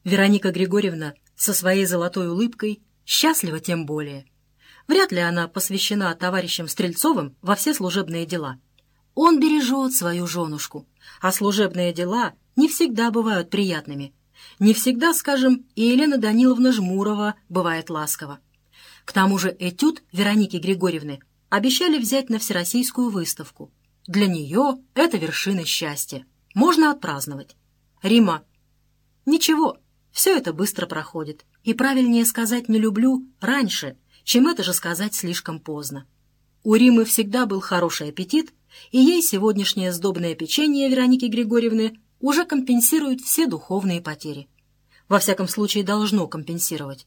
Вероника Григорьевна со своей золотой улыбкой счастлива тем более. Вряд ли она посвящена товарищам Стрельцовым во все служебные дела. Он бережет свою женушку, а служебные дела не всегда бывают приятными. Не всегда, скажем, и Елена Даниловна Жмурова бывает ласкова. К тому же этюд Вероники Григорьевны обещали взять на всероссийскую выставку. Для нее это вершина счастья. Можно отпраздновать. Римма: ничего, все это быстро проходит. И правильнее сказать «не люблю» раньше, чем это же сказать слишком поздно. У Риммы всегда был хороший аппетит, и ей сегодняшнее сдобное печенье Вероники Григорьевны уже компенсирует все духовные потери. Во всяком случае, должно компенсировать.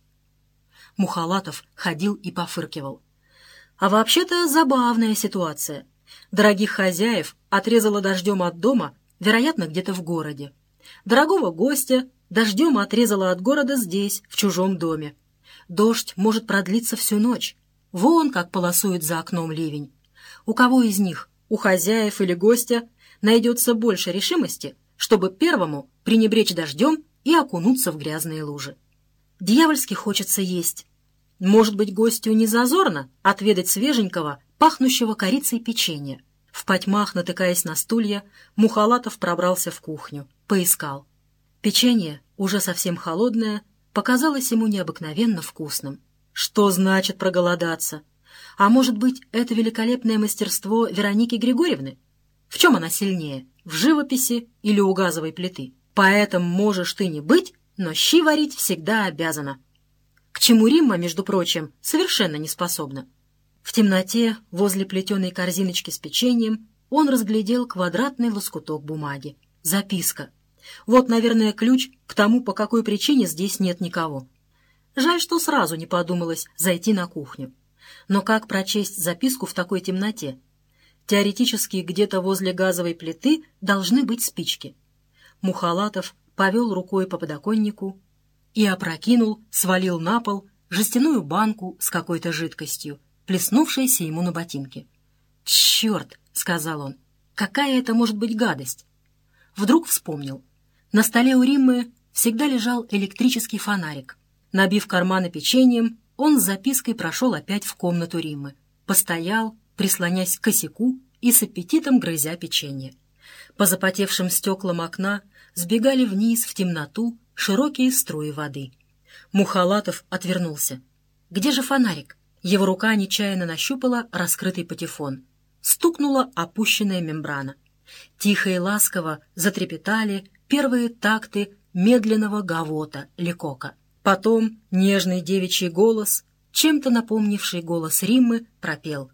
Мухалатов ходил и пофыркивал. А вообще-то забавная ситуация. Дорогих хозяев отрезало дождем от дома, вероятно, где-то в городе. Дорогого гостя дождем отрезало от города здесь, в чужом доме. Дождь может продлиться всю ночь. Вон как полосует за окном ливень. У кого из них, у хозяев или гостя, найдется больше решимости, чтобы первому пренебречь дождем и окунуться в грязные лужи? Дьявольски хочется есть. Может быть, гостю не зазорно отведать свеженького, пахнущего корицей печенья. В потьмах, натыкаясь на стулья, Мухалатов пробрался в кухню, поискал. Печенье, уже совсем холодное, показалось ему необыкновенно вкусным. Что значит проголодаться? А может быть, это великолепное мастерство Вероники Григорьевны? В чем она сильнее, в живописи или у газовой плиты? Поэтому можешь ты не быть, но щи варить всегда обязана. К чему Римма, между прочим, совершенно не способна. В темноте, возле плетеной корзиночки с печеньем, он разглядел квадратный лоскуток бумаги. Записка. Вот, наверное, ключ к тому, по какой причине здесь нет никого. Жаль, что сразу не подумалось зайти на кухню. Но как прочесть записку в такой темноте? Теоретически, где-то возле газовой плиты должны быть спички. Мухалатов повел рукой по подоконнику и опрокинул, свалил на пол жестяную банку с какой-то жидкостью, плеснувшейся ему на ботинке. «Черт!» — сказал он. «Какая это может быть гадость?» Вдруг вспомнил. На столе у Риммы всегда лежал электрический фонарик. Набив карманы печеньем, он с запиской прошел опять в комнату Риммы. Постоял, прислонясь к косяку и с аппетитом грызя печенье. По запотевшим стеклам окна сбегали вниз в темноту широкие струи воды. Мухалатов отвернулся. Где же фонарик? Его рука нечаянно нащупала раскрытый патефон. Стукнула опущенная мембрана. Тихо и ласково затрепетали первые такты медленного гавота Лекока. Потом нежный девичий голос, чем-то напомнивший голос Риммы, пропел.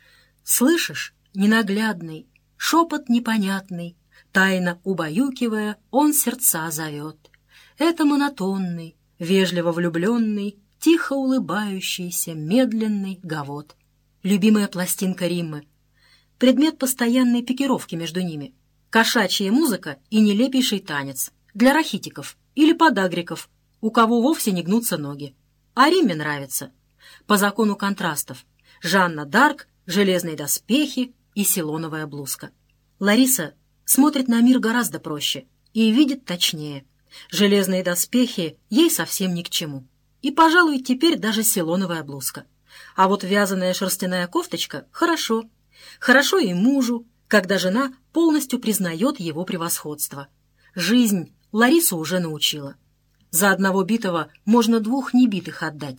«Слышишь, ненаглядный, шепот непонятный, тайно убаюкивая, он сердца зовет. Это монотонный, вежливо влюбленный, тихо улыбающийся, медленный гавот». Любимая пластинка Риммы. Предмет постоянной пикировки между ними. Кошачья музыка и нелепейший танец. Для рахитиков или подагриков, у кого вовсе не гнутся ноги. А Римме нравится. По закону контрастов. Жанна д'Арк, железные доспехи и силоновая блузка. Лариса смотрит на мир гораздо проще и видит точнее. Железные доспехи ей совсем ни к чему. И, пожалуй, теперь даже силоновая блузка. А вот вязаная шерстяная кофточка — хорошо. Хорошо и мужу, когда жена полностью признает его превосходство. Жизнь Ларису уже научила. За одного битого можно двух небитых отдать.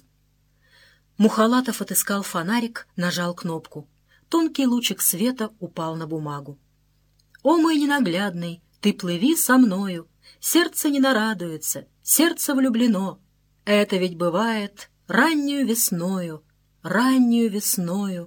Мухалатов отыскал фонарик, нажал кнопку. Тонкий лучик света упал на бумагу. «О мой ненаглядный, ты плыви со мною, сердце не нарадуется, сердце влюблено. Это ведь бывает раннюю весною, раннюю весною».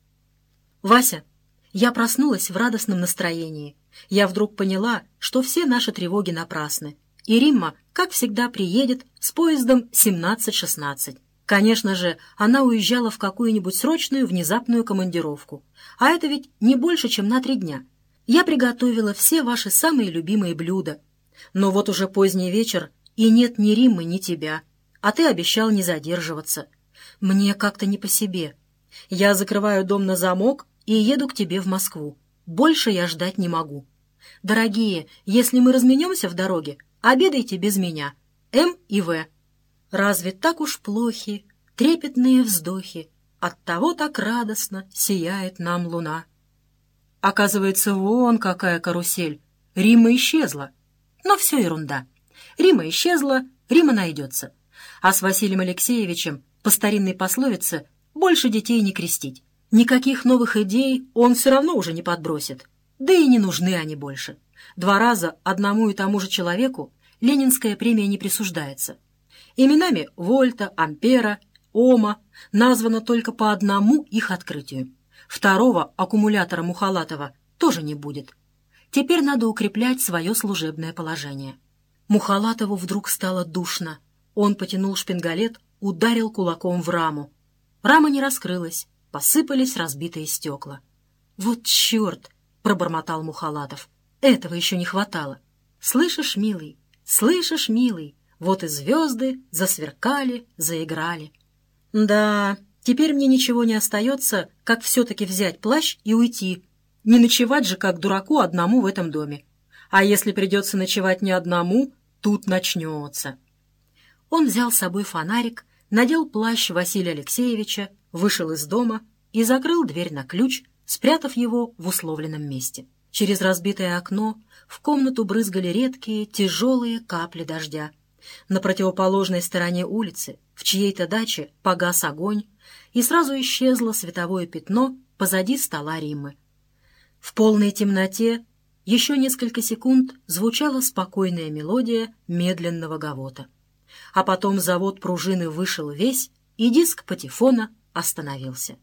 «Вася, я проснулась в радостном настроении. Я вдруг поняла, что все наши тревоги напрасны. И Римма, как всегда, приедет с поездом 17:16. Конечно же, она уезжала в какую-нибудь срочную внезапную командировку. А это ведь не больше, чем на 3 дня. Я приготовила все ваши самые любимые блюда. Но вот уже поздний вечер, и нет ни Риммы, ни тебя. А ты обещал не задерживаться. Мне как-то не по себе. Я закрываю дом на замок и еду к тебе в Москву. Больше я ждать не могу. Дорогие, если мы разменемся в дороге, обедайте без меня. М и В. Разве так уж плохи трепетные вздохи? Оттого так радостно сияет нам луна. Оказывается, вон какая карусель. Римма исчезла. Но все ерунда. Римма исчезла, Римма найдется. А с Василием Алексеевичем, по старинной пословице, больше детей не крестить. Никаких новых идей он все равно уже не подбросит. Да и не нужны они больше. 2 раза одному и тому же человеку Ленинская премия не присуждается. Именами Вольта, Ампера, Ома названо только по одному их открытию. 2-го аккумулятора Мухолатова тоже не будет. Теперь надо укреплять свое служебное положение. Мухолатову вдруг стало душно. Он потянул шпингалет, ударил кулаком в раму. Рама не раскрылась, посыпались разбитые стекла. «Вот черт!» — пробормотал Мухолатов. «Этого еще не хватало. Слышишь, милый, слышишь, милый, вот и звезды засверкали, заиграли». «Да, теперь мне ничего не остается, как все-таки взять плащ и уйти. Не ночевать же, как дураку, одному в этом доме. А если придется ночевать не одному, тут начнется». Он взял с собой фонарик, надел плащ Василия Алексеевича, вышел из дома и закрыл дверь на ключ, спрятав его в условленном месте. Через разбитое окно в комнату брызгали редкие, тяжелые капли дождя. На противоположной стороне улицы, в чьей-то даче, погас огонь, и сразу исчезло световое пятно позади стола Риммы. В полной темноте еще несколько секунд звучала спокойная мелодия медленного гавота. А потом завод пружины вышел весь, и диск патефона остановился.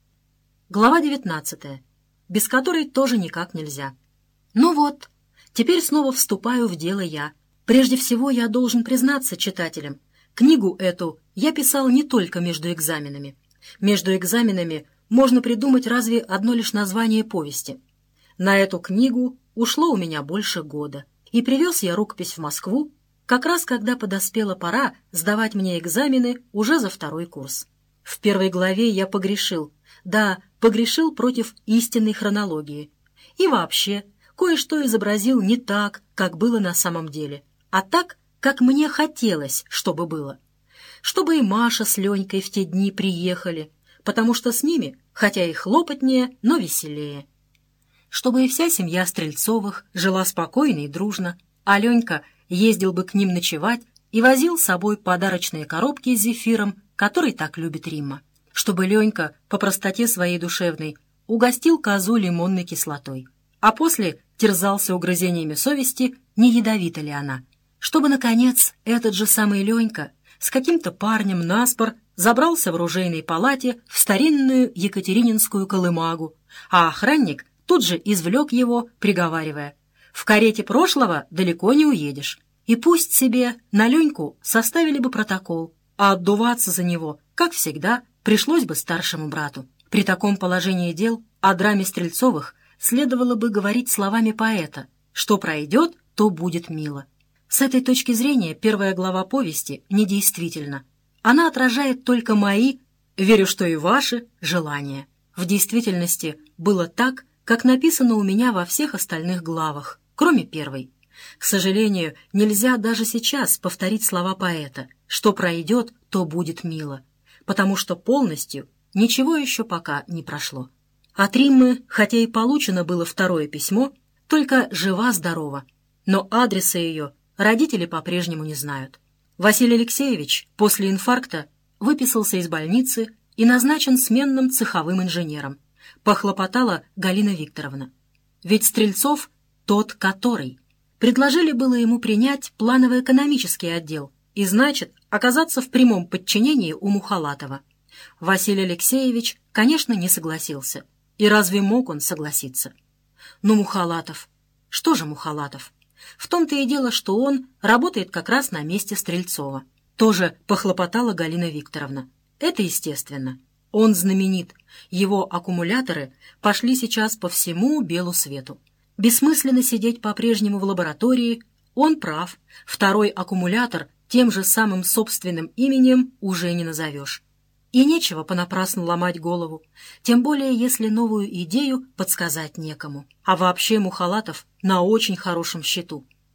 Глава 19, без которой тоже никак нельзя. Ну вот, теперь снова вступаю в дело я. Прежде всего я должен признаться читателям, книгу эту я писал не только между экзаменами. Между экзаменами можно придумать разве одно лишь название повести. На эту книгу ушло у меня больше года, и привез я рукопись в Москву, как раз когда подоспела пора сдавать мне экзамены уже за 2-й курс. В 1 главе я погрешил, да, погрешил против истинной хронологии. И вообще, кое-что изобразил не так, как было на самом деле, а так, как мне хотелось, чтобы было. Чтобы и Маша с Ленькой в те дни приехали, потому что с ними, хотя и хлопотнее, но веселее. Чтобы и вся семья Стрельцовых жила спокойно и дружно, а Ленька ездил бы к ним ночевать и возил с собой подарочные коробки с зефиром, который так любит Римма. Чтобы Ленька, по простоте своей душевной, угостил козу лимонной кислотой, а после терзался угрызениями совести, не ядовита ли она. Чтобы, наконец, этот же самый Ленька с каким-то парнем наспор забрался в оружейной палате в старинную екатерининскую колымагу, а охранник тут же извлек его, приговаривая: «В карете прошлого далеко не уедешь». И пусть себе на Леньку составили бы протокол, а отдуваться за него, как всегда, пришлось бы старшему брату. При таком положении дел о драме Стрельцовых следовало бы говорить словами поэта: «Что пройдет, то будет мило». С этой точки зрения 1 глава повести недействительна. Она отражает только мои, верю, что и ваши, желания. В действительности было так, как написано у меня во всех остальных главах, кроме 1. К сожалению, нельзя даже сейчас повторить слова поэта: «Что пройдет, то будет мило», потому что полностью ничего еще пока не прошло. От Риммы, хотя и получено было 2 письмо, только жива-здорова, но адреса ее родители по-прежнему не знают. Василий Алексеевич после инфаркта выписался из больницы и назначен сменным цеховым инженером. Похлопотала Галина Викторовна. Ведь Стрельцов тот, который. Предложили было ему принять планово-экономический отдел и, значит, оказаться в прямом подчинении у Мухолатова. Василий Алексеевич, конечно, не согласился. И разве мог он согласиться? Но Мухолатов... Что же Мухолатов? В том-то и дело, что он работает как раз на месте Стрельцова. Тоже похлопотала Галина Викторовна. Это естественно. Он знаменит. Его аккумуляторы пошли сейчас по всему белу свету. Бессмысленно сидеть по-прежнему в лаборатории. Он прав. 2-й аккумулятор тем же самым собственным именем уже не назовешь. И нечего понапрасну ломать голову, тем более если новую идею подсказать некому. А вообще Мухолатов на очень хорошем счету.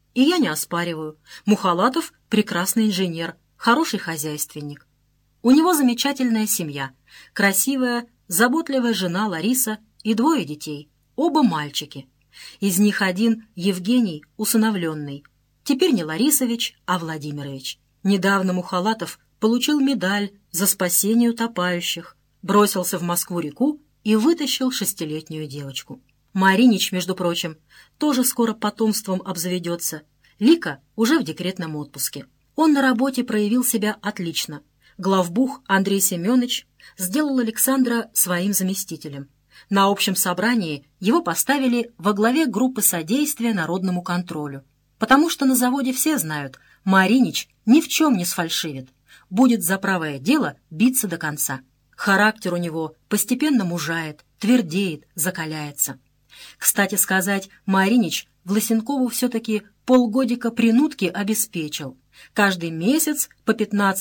И я не оспариваю. Мухалатов — прекрасный инженер, хороший хозяйственник. У него замечательная семья, красивая, заботливая жена Лариса и 2 детей, оба мальчики. Из них один, Евгений, усыновленный. Теперь не Ларисович, а Владимирович. Недавно Мухалатов получил медаль за спасение утопающих, бросился в Москву-реку и вытащил 6-летнюю девочку. Маринич, между прочим, тоже скоро потомством обзаведется. Лика уже в декретном отпуске. Он на работе проявил себя отлично. Главбух Андрей Семенович сделал Александра своим заместителем. На общем собрании его поставили во главе группы содействия народному контролю. Потому что на заводе все знают, Маринич ни в чем не сфальшивит. Будет за правое дело биться до конца. Характер у него постепенно мужает, твердеет, закаляется. Кстати сказать, Маринич Власенкову все-таки полгодика принудки обеспечил. Каждый месяц по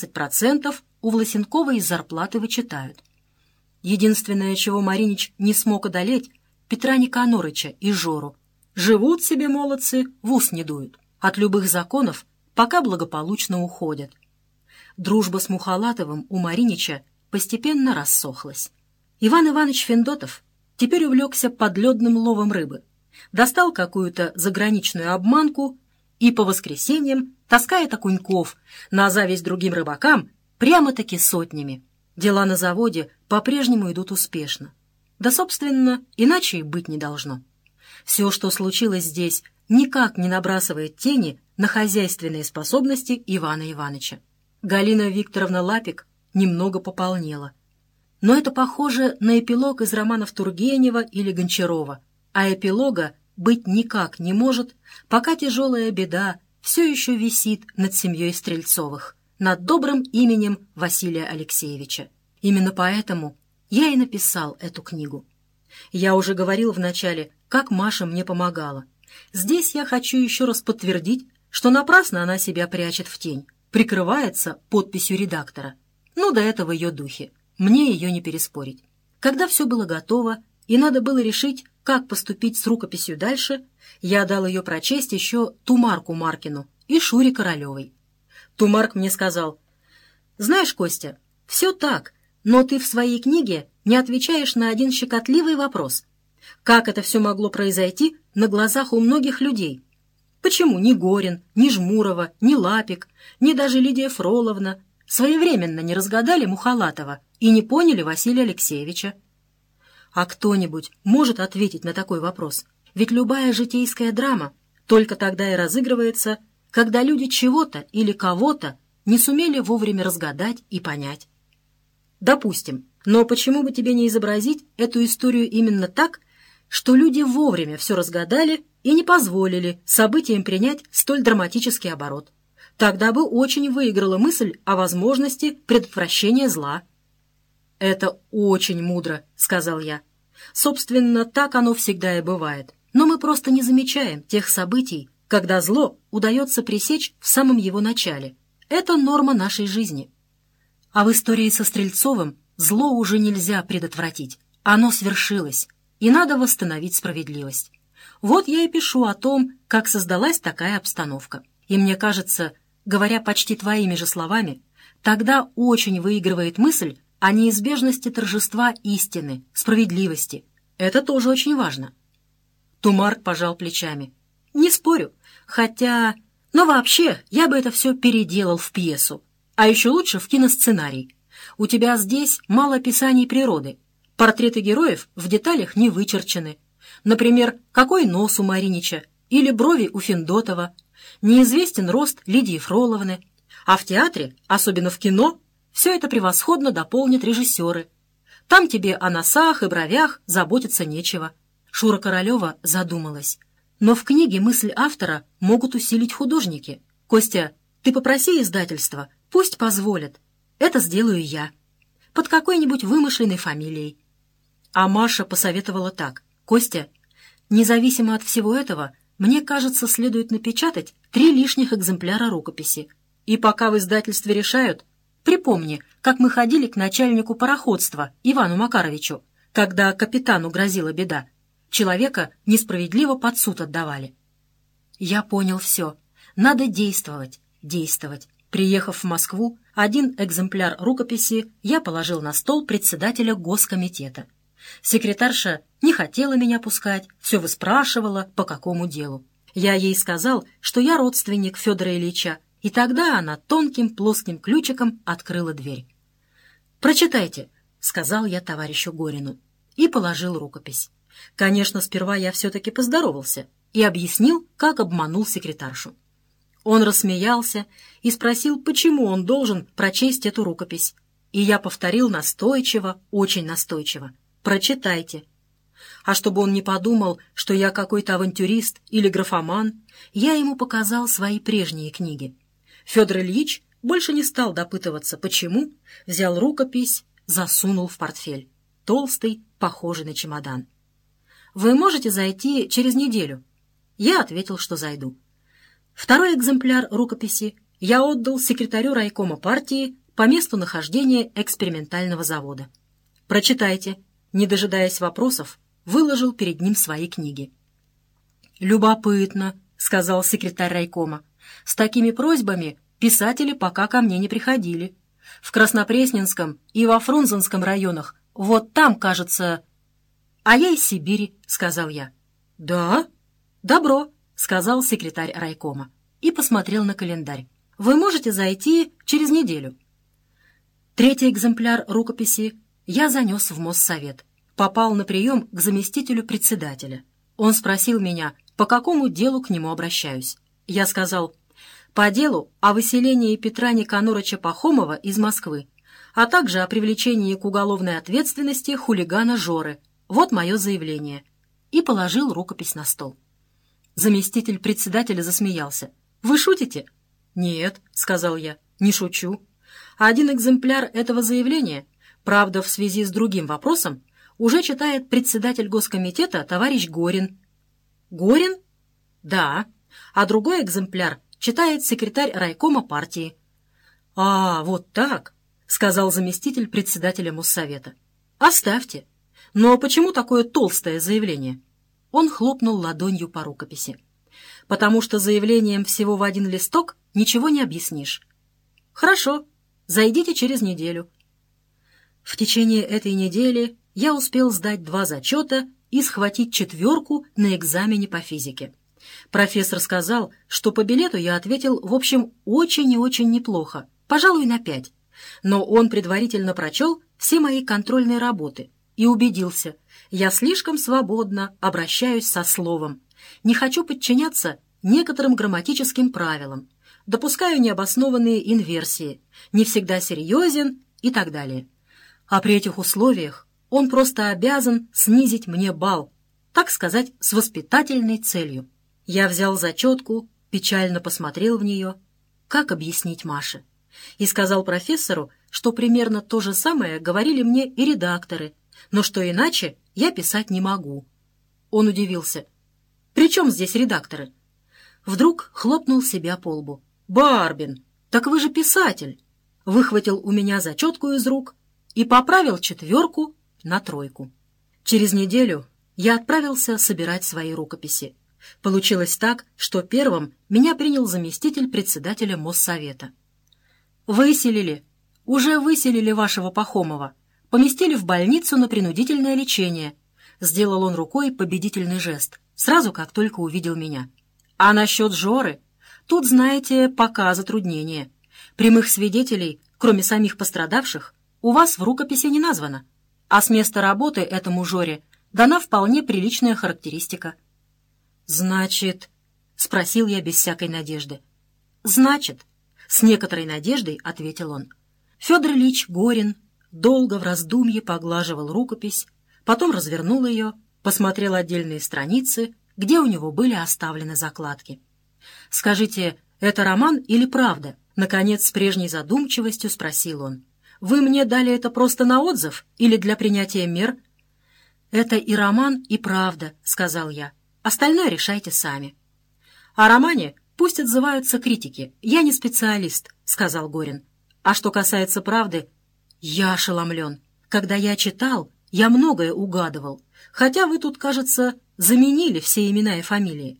15% у Власенкова из зарплаты вычитают. Единственное, чего Маринич не смог одолеть, Петра Никанорыча и Жору. Живут себе молодцы, в ус не дуют. От любых законов пока благополучно уходят. Дружба с Мухалатовым у Маринича постепенно рассохлась. Иван Иванович Федотов теперь увлекся подледным ловом рыбы. Достал какую-то заграничную обманку и по воскресеньям таскает окуньков на зависть другим рыбакам прямо-таки сотнями. Дела на заводе по-прежнему идут успешно. Да, собственно, иначе и быть не должно. Все, что случилось здесь, никак не набрасывает тени на хозяйственные способности Ивана Ивановича. Галина Викторовна Лапик немного пополнела. Но это похоже на эпилог из романов Тургенева или Гончарова, а эпилога быть никак не может, пока тяжелая беда все еще висит над семьей Стрельцовых, над добрым именем Василия Алексеевича. Именно поэтому я и написал эту книгу. Я уже говорил вначале, как Маша мне помогала. Здесь я хочу еще раз подтвердить, что напрасно она себя прячет в тень, прикрывается подписью редактора. Ну, да это в ее духе. Мне ее не переспорить. Когда все было готово, и надо было решить, как поступить с рукописью дальше, я дал ее прочесть еще Тумарку Маркину и Шуре Королевой. Тумарк мне сказал: «Знаешь, Костя, все так, но ты в своей книге не отвечаешь на один щекотливый вопрос. Как это все могло произойти на глазах у многих людей? Почему ни Горин, ни Жмурова, ни Лапик, ни даже Лидия Фроловна своевременно не разгадали Мухалатова и не поняли Василия Алексеевича? А кто-нибудь может ответить на такой вопрос? Ведь любая житейская драма только тогда и разыгрывается, когда люди чего-то или кого-то не сумели вовремя разгадать и понять. Допустим, но почему бы тебе не изобразить эту историю именно так, что люди вовремя все разгадали и не позволили событиям принять столь драматический оборот? Тогда бы очень выиграла мысль о возможности предотвращения зла. «Это очень мудро», — сказал я. «Собственно, так оно всегда и бывает. Но мы просто не замечаем тех событий, когда зло удается пресечь в самом его начале. Это норма нашей жизни. А в истории со Стрельцовым зло уже нельзя предотвратить. Оно свершилось, и надо восстановить справедливость. Вот я и пишу о том, как создалась такая обстановка. И мне кажется, говоря почти твоими же словами, тогда очень выигрывает мысль о неизбежности торжества истины, справедливости. Это тоже очень важно». Тумарк пожал плечами. «Не спорю, хотя... Но вообще, я бы это все переделал в пьесу. А еще лучше в киносценарий. У тебя здесь мало описаний природы. Портреты героев в деталях не вычерчены. Например, какой нос у Маринича или брови у Федотова. Неизвестен рост Лидии Фроловны. А в театре, особенно в кино, все это превосходно дополнят режиссеры. Там тебе о носах и бровях заботиться нечего». Шура Королева задумалась. «Но в книге мысль автора могут усилить художники. Костя, ты попроси издательство, пусть позволят. Это сделаю я. Под какой-нибудь вымышленной фамилией». А Маша посоветовала так: «Костя, независимо от всего этого, мне кажется, следует напечатать 3 лишних экземпляра рукописи. И пока в издательстве решают, припомни, как мы ходили к начальнику пароходства Ивану Макаровичу, когда капитану грозила беда. Человека несправедливо под суд отдавали». Я понял все. Надо действовать, действовать. Приехав в Москву, один экземпляр рукописи я положил на стол председателя госкомитета. Секретарша не хотела меня пускать, все выспрашивала, по какому делу. Я ей сказал, что я родственник Федора Ильича, и тогда она тонким плоским ключиком открыла дверь. «Прочитайте», — сказал я товарищу Горину, и положил рукопись. Конечно, сперва я все-таки поздоровался и объяснил, как обманул секретаршу. Он рассмеялся и спросил, почему он должен прочесть эту рукопись. И я повторил настойчиво, очень настойчиво: «Прочитайте». А чтобы он не подумал, что я какой-то авантюрист или графоман, я ему показал свои прежние книги. Федор Ильич больше не стал допытываться, почему, взял рукопись, засунул в портфель. Толстый, похожий на чемодан. «Вы можете зайти через неделю?» Я ответил, что зайду. Второй экземпляр рукописи я отдал секретарю райкома партии по месту нахождения экспериментального завода. «Прочитайте». Не дожидаясь вопросов, выложил перед ним свои книги. «Любопытно», — сказал секретарь райкома. «С такими просьбами писатели пока ко мне не приходили. В Краснопресненском и во Фрунзенском районах, вот там, кажется...» «А я из Сибири», — сказал я. «Да? Добро», — сказал секретарь райкома и посмотрел на календарь. «Вы можете зайти через неделю». Третий экземпляр рукописи я занес в Моссовет. Попал на прием к заместителю председателя. Он спросил меня, по какому делу к нему обращаюсь. Я сказал: «По делу о выселении Петра Никанорыча Пахомова из Москвы, а также о привлечении к уголовной ответственности хулигана Жоры. Вот мое заявление». И положил рукопись на стол. Заместитель председателя засмеялся. «Вы шутите?» «Нет», — сказал я, — «не шучу. Один экземпляр этого заявления, правда, в связи с другим вопросом, уже читает председатель госкомитета товарищ Горин». «Горин?» «Да. А другой экземпляр читает секретарь райкома партии». «А, вот так», — сказал заместитель председателя Моссовета. «Оставьте. Но почему такое толстое заявление?» Он хлопнул ладонью по рукописи. «Потому что заявлением всего в один листок ничего не объяснишь». «Хорошо. Зайдите через неделю». В течение этой недели я успел сдать 2 зачета и схватить 4 на экзамене по физике. Профессор сказал, что по билету я ответил, в общем, очень и очень неплохо, пожалуй, на 5. Но он предварительно прочел все мои контрольные работы и убедился, я слишком свободно обращаюсь со словом, не хочу подчиняться некоторым грамматическим правилам, допускаю необоснованные инверсии, не всегда серьезен и так далее. А при этих условиях он просто обязан снизить мне балл, так сказать, с воспитательной целью. Я взял зачетку, печально посмотрел в нее, как объяснить Маше, и сказал профессору, что примерно то же самое говорили мне и редакторы, но что иначе я писать не могу. Он удивился. «При чем здесь редакторы?» Вдруг хлопнул себя по лбу. «Барбин, так вы же писатель!» Выхватил у меня зачетку из рук и поправил 4 на 3. Через неделю я отправился собирать свои рукописи. Получилось так, что первым меня принял заместитель председателя Моссовета. «Выселили. Уже выселили вашего Пахомова. Поместили в больницу на принудительное лечение». Сделал он рукой победительный жест, сразу как только увидел меня. «А насчет Жоры? Тут, знаете, пока затруднение. Прямых свидетелей, кроме самих пострадавших, у вас в рукописи не названо. А с места работы этому Жоре дана вполне приличная характеристика». «Значит...» — спросил я без всякой надежды. «Значит...» — с некоторой надеждой ответил он. Федор Ильич Горин долго в раздумье поглаживал рукопись, потом развернул ее, посмотрел отдельные страницы, где у него были оставлены закладки. «Скажите, это роман или правда?» — наконец с прежней задумчивостью спросил он. «Вы мне дали это просто на отзыв или для принятия мер?» «Это и роман, и правда», — сказал я. «Остальное решайте сами». «О романе пусть отзываются критики. Я не специалист», — сказал Горин. «А что касается правды, я ошеломлен. Когда я читал, я многое угадывал. Хотя вы тут, кажется, заменили все имена и фамилии.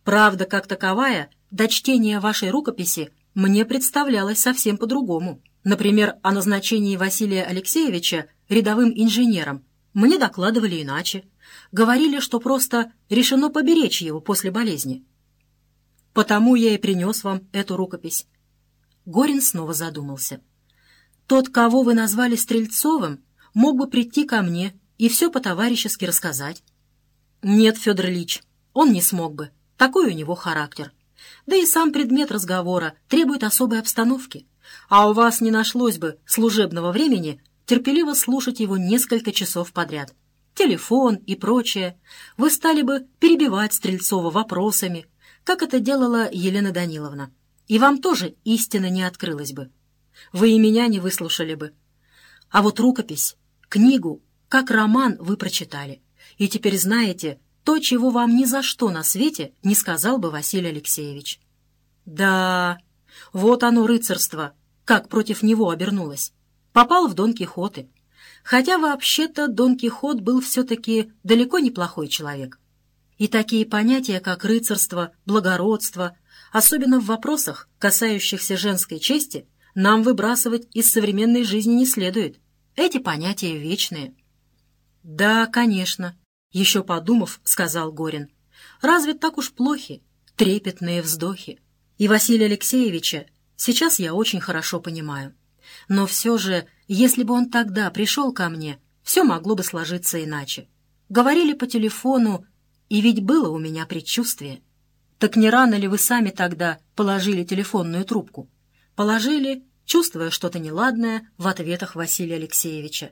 Правда, как таковая, до чтения вашей рукописи мне представлялось совсем по-другому. Например, о назначении Василия Алексеевича рядовым инженером мне докладывали иначе. Говорили, что просто решено поберечь его после болезни. Потому я и принес вам эту рукопись». Горин снова задумался. «Тот, кого вы назвали Стрельцовым, мог бы прийти ко мне и все по-товарищески рассказать». «Нет, Федор Ильич, он не смог бы. Такой у него характер. Да и сам предмет разговора требует особой обстановки. А у вас не нашлось бы служебного времени терпеливо слушать его несколько часов подряд. Телефон и прочее. Вы стали бы перебивать Стрельцова вопросами, как это делала Елена Даниловна. И вам тоже истина не открылась бы. Вы и меня не выслушали бы. А вот рукопись, книгу, как роман вы прочитали. И теперь знаете то, чего вам ни за что на свете не сказал бы Василий Алексеевич». Да, вот оно рыцарство, как против него обернулось. Попал в Дон Кихоты. Хотя вообще-то Дон Кихот был все-таки далеко неплохой человек. И такие понятия, как рыцарство, благородство, особенно в вопросах, касающихся женской чести, нам выбрасывать из современной жизни не следует. Эти понятия вечные. «Да, конечно», — еще подумав, сказал Горин. «Разве так уж плохи трепетные вздохи? И Василия Алексеевича сейчас я очень хорошо понимаю. Но все же, если бы он тогда пришел ко мне, все могло бы сложиться иначе. Говорили по телефону, и ведь было у меня предчувствие. Так не рано ли вы сами тогда положили телефонную трубку? Положили, чувствуя что-то неладное в ответах Василия Алексеевича.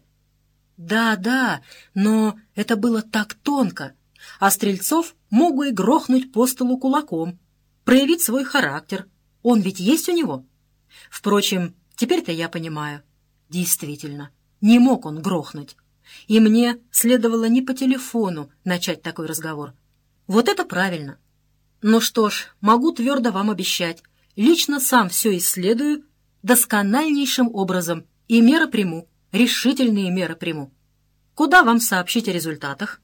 Да, но это было так тонко, а Стрельцов мог бы и грохнуть по столу кулаком, проявить свой характер. Он ведь есть у него. Впрочем, теперь-то я понимаю. Действительно, не мог он грохнуть. И мне следовало не по телефону начать такой разговор. Вот это правильно. Ну что ж, могу твердо вам обещать, лично сам все исследую доскональнейшим образом и меры приму, решительные меры приму. Куда вам сообщить о результатах?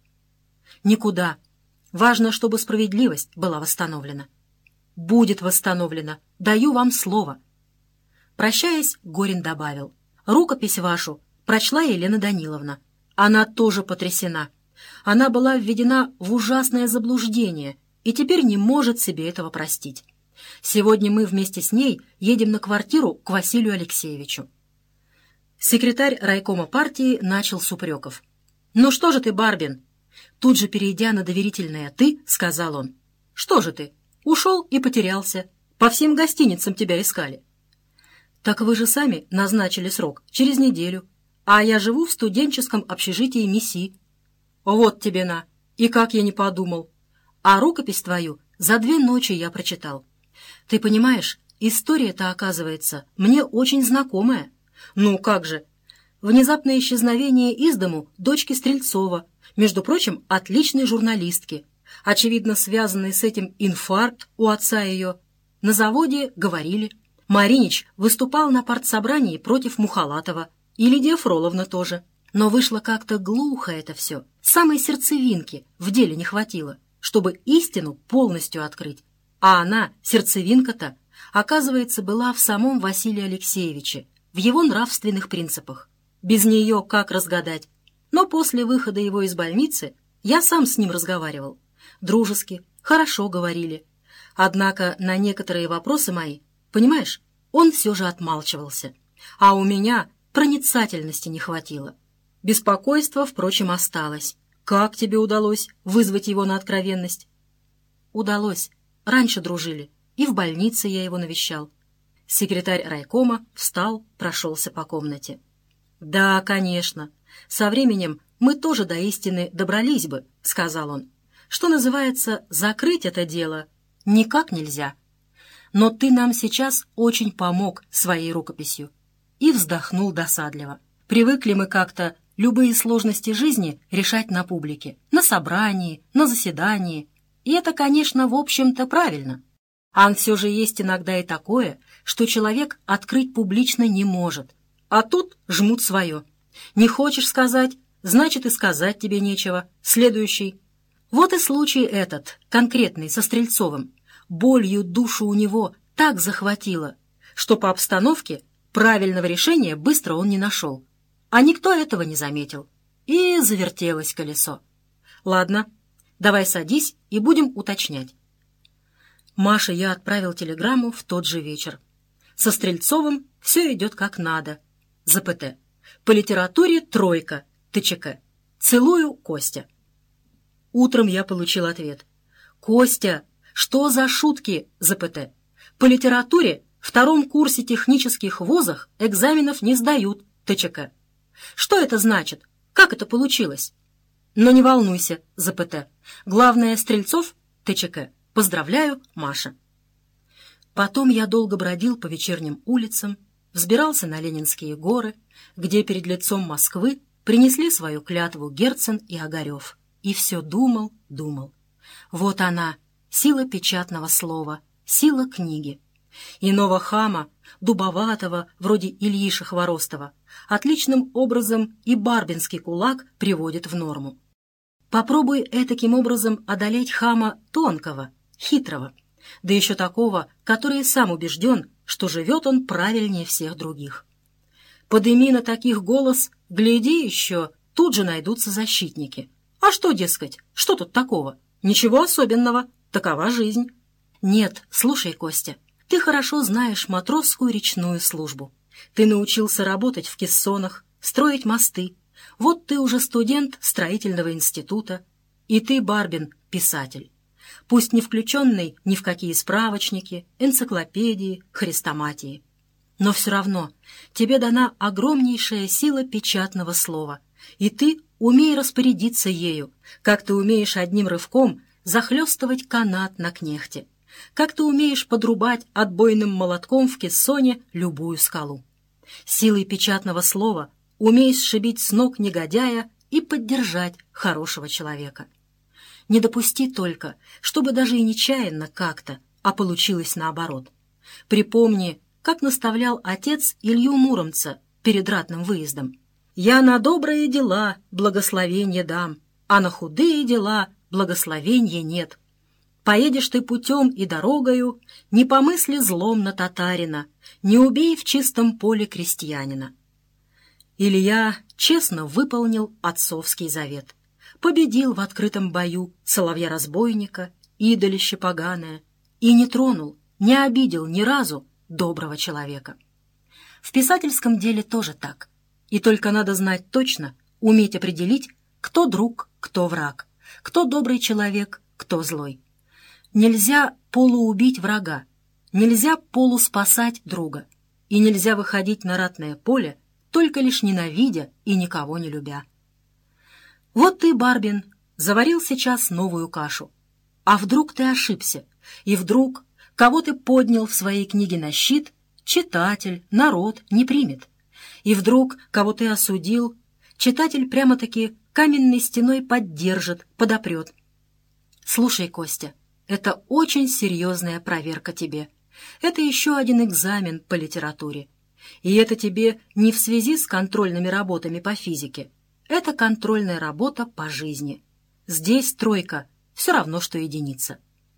Никуда. Важно, чтобы справедливость была восстановлена. Будет восстановлена, даю вам слово. Прощаясь, Горин добавил: рукопись вашу прочла Елена Даниловна. Она тоже потрясена. Она была введена в ужасное заблуждение и теперь не может себе этого простить. Сегодня мы вместе с ней едем на квартиру к Василию Алексеевичу. Секретарь райкома партии начал с упреков. «Ну что же ты, Барбин?» Тут же, перейдя на доверительное «ты», сказал он. «Что же ты? Ушел и потерялся. По всем гостиницам тебя искали». «Так вы же сами назначили срок, через неделю. А я живу в студенческом общежитии МИСИ». «Вот тебе на! И как я не подумал! А рукопись твою за 2 ночи я прочитал. Ты понимаешь, история-то, оказывается, мне очень знакомая. Ну как же! Внезапное исчезновение из дому дочки Стрельцова, между прочим, отличной журналистки. Очевидно, связанный с этим инфаркт у отца ее. На заводе говорили. Маринич выступал на партсобрании против Мухалатова. И Лидия Фроловна тоже. Но вышло как-то глухо это все. Самой сердцевинки в деле не хватило, чтобы истину полностью открыть. А она, сердцевинка-то, оказывается, была в самом Василии Алексеевиче, в его нравственных принципах. Без нее как разгадать? Но после выхода его из больницы я сам с ним разговаривал. Дружески, хорошо говорили. Однако на некоторые вопросы мои, понимаешь, он все же отмалчивался. А у меня проницательности не хватило. Беспокойство, впрочем, осталось. Как тебе удалось вызвать его на откровенность? Удалось. Раньше дружили. И в больнице я его навещал. Секретарь райкома встал, прошелся по комнате. «Да, конечно. Со временем мы тоже до истины добрались бы», — сказал он. «Что называется, закрыть это дело никак нельзя. Но ты нам сейчас очень помог своей рукописью». И вздохнул досадливо. «Привыкли мы как-то любые сложности жизни решать на публике, на собрании, на заседании. И это, конечно, в общем-то правильно. А все же есть иногда и такое, что человек открыть публично не может. А тут жмут свое. Не хочешь сказать, значит и сказать тебе нечего. Следующий. Вот и случай этот, конкретный, со Стрельцовым. Болью душу у него так захватило, что по обстановке правильного решения быстро он не нашел. А никто этого не заметил. И завертелось колесо. Ладно, давай садись и будем уточнять. Маше я отправил телеграмму в тот же вечер. Со Стрельцовым все идет как надо. ЗПТ. По литературе 3, ТЧК. Целую, Костя. Утром я получил ответ. Костя, что за шутки, ЗПТ? По литературе в 2 курсе технических вузах экзаменов не сдают, ТЧК. Что это значит? Как это получилось? Но не волнуйся, ЗПТ. Главное, Стрельцов, ТЧК. Поздравляю, Маша. Потом я долго бродил по вечерним улицам, взбирался на Ленинские горы, где перед лицом Москвы принесли свою клятву Герцен и Огарев. И все думал. Вот она, сила печатного слова, сила книги. Иного хама, дубоватого, вроде Ильиши Хворостова, отличным образом и барбинский кулак приводит в норму. Попробуй этаким образом одолеть хама тонкого, хитрого, да еще такого, который сам убежден, что живет он правильнее всех других. Подыми на таких голос, гляди еще, тут же найдутся защитники. А что, дескать, что тут такого? Ничего особенного, такова жизнь. Нет, слушай, Костя, ты хорошо знаешь матросскую речную службу. Ты научился работать в кессонах, строить мосты. Вот ты уже студент строительного института, и ты, Барбин, писатель. Пусть не включенный ни в какие справочники, энциклопедии, хрестоматии. Но все равно тебе дана огромнейшая сила печатного слова, и ты умей распорядиться ею, как ты умеешь одним рывком захлестывать канат на кнехте, как ты умеешь подрубать отбойным молотком в кессоне любую скалу. Силой печатного слова умей сшибить с ног негодяя и поддержать хорошего человека. Не допусти только, чтобы даже и нечаянно как-то, а получилось наоборот. Припомни, как наставлял отец Илью Муромца перед ратным выездом. «Я на добрые дела благословенье дам, а на худые дела благословенья нет. Поедешь ты путем и дорогою, не помысли злом на татарина, не убей в чистом поле крестьянина». Илья честно выполнил отцовский завет. Победил в открытом бою соловья-разбойника, идолище поганое, и не тронул, не обидел ни разу доброго человека. В писательском деле тоже так. И только надо знать точно, уметь определить, кто друг, кто враг, кто добрый человек, кто злой. Нельзя полуубить врага, нельзя полуспасать друга, и нельзя выходить на ратное поле, только лишь ненавидя и никого не любя. Вот ты, Барбин, заварил сейчас новую кашу. А вдруг ты ошибся, и вдруг, кого ты поднял в своей книге на щит, читатель, народ не примет. И вдруг, кого ты осудил, читатель прямо-таки каменной стеной поддержит, подопрет. Слушай, Костя, это очень серьезная проверка тебе. Это еще один экзамен по литературе. И это тебе не в связи с контрольными работами по физике. Это контрольная работа по жизни. Здесь 3, все равно, что единица.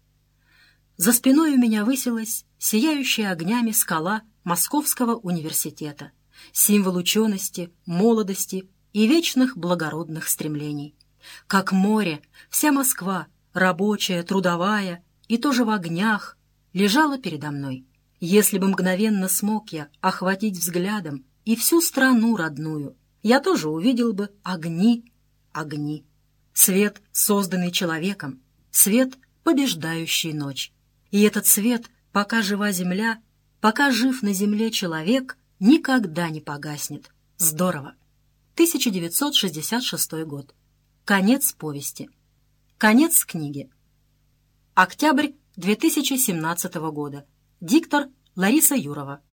За спиной у меня высилась сияющая огнями скала Московского университета, символ учености, молодости и вечных благородных стремлений. Как море, вся Москва, рабочая, трудовая и тоже в огнях, лежала передо мной. Если бы мгновенно смог я охватить взглядом и всю страну родную, я тоже увидел бы огни. Свет, созданный человеком, свет, побеждающий ночь. И этот свет, пока жива земля, пока жив на земле человек, никогда не погаснет. Здорово. 1966 год. Конец повести. Конец книги. Октябрь 2017 года. Диктор Лариса Юрова.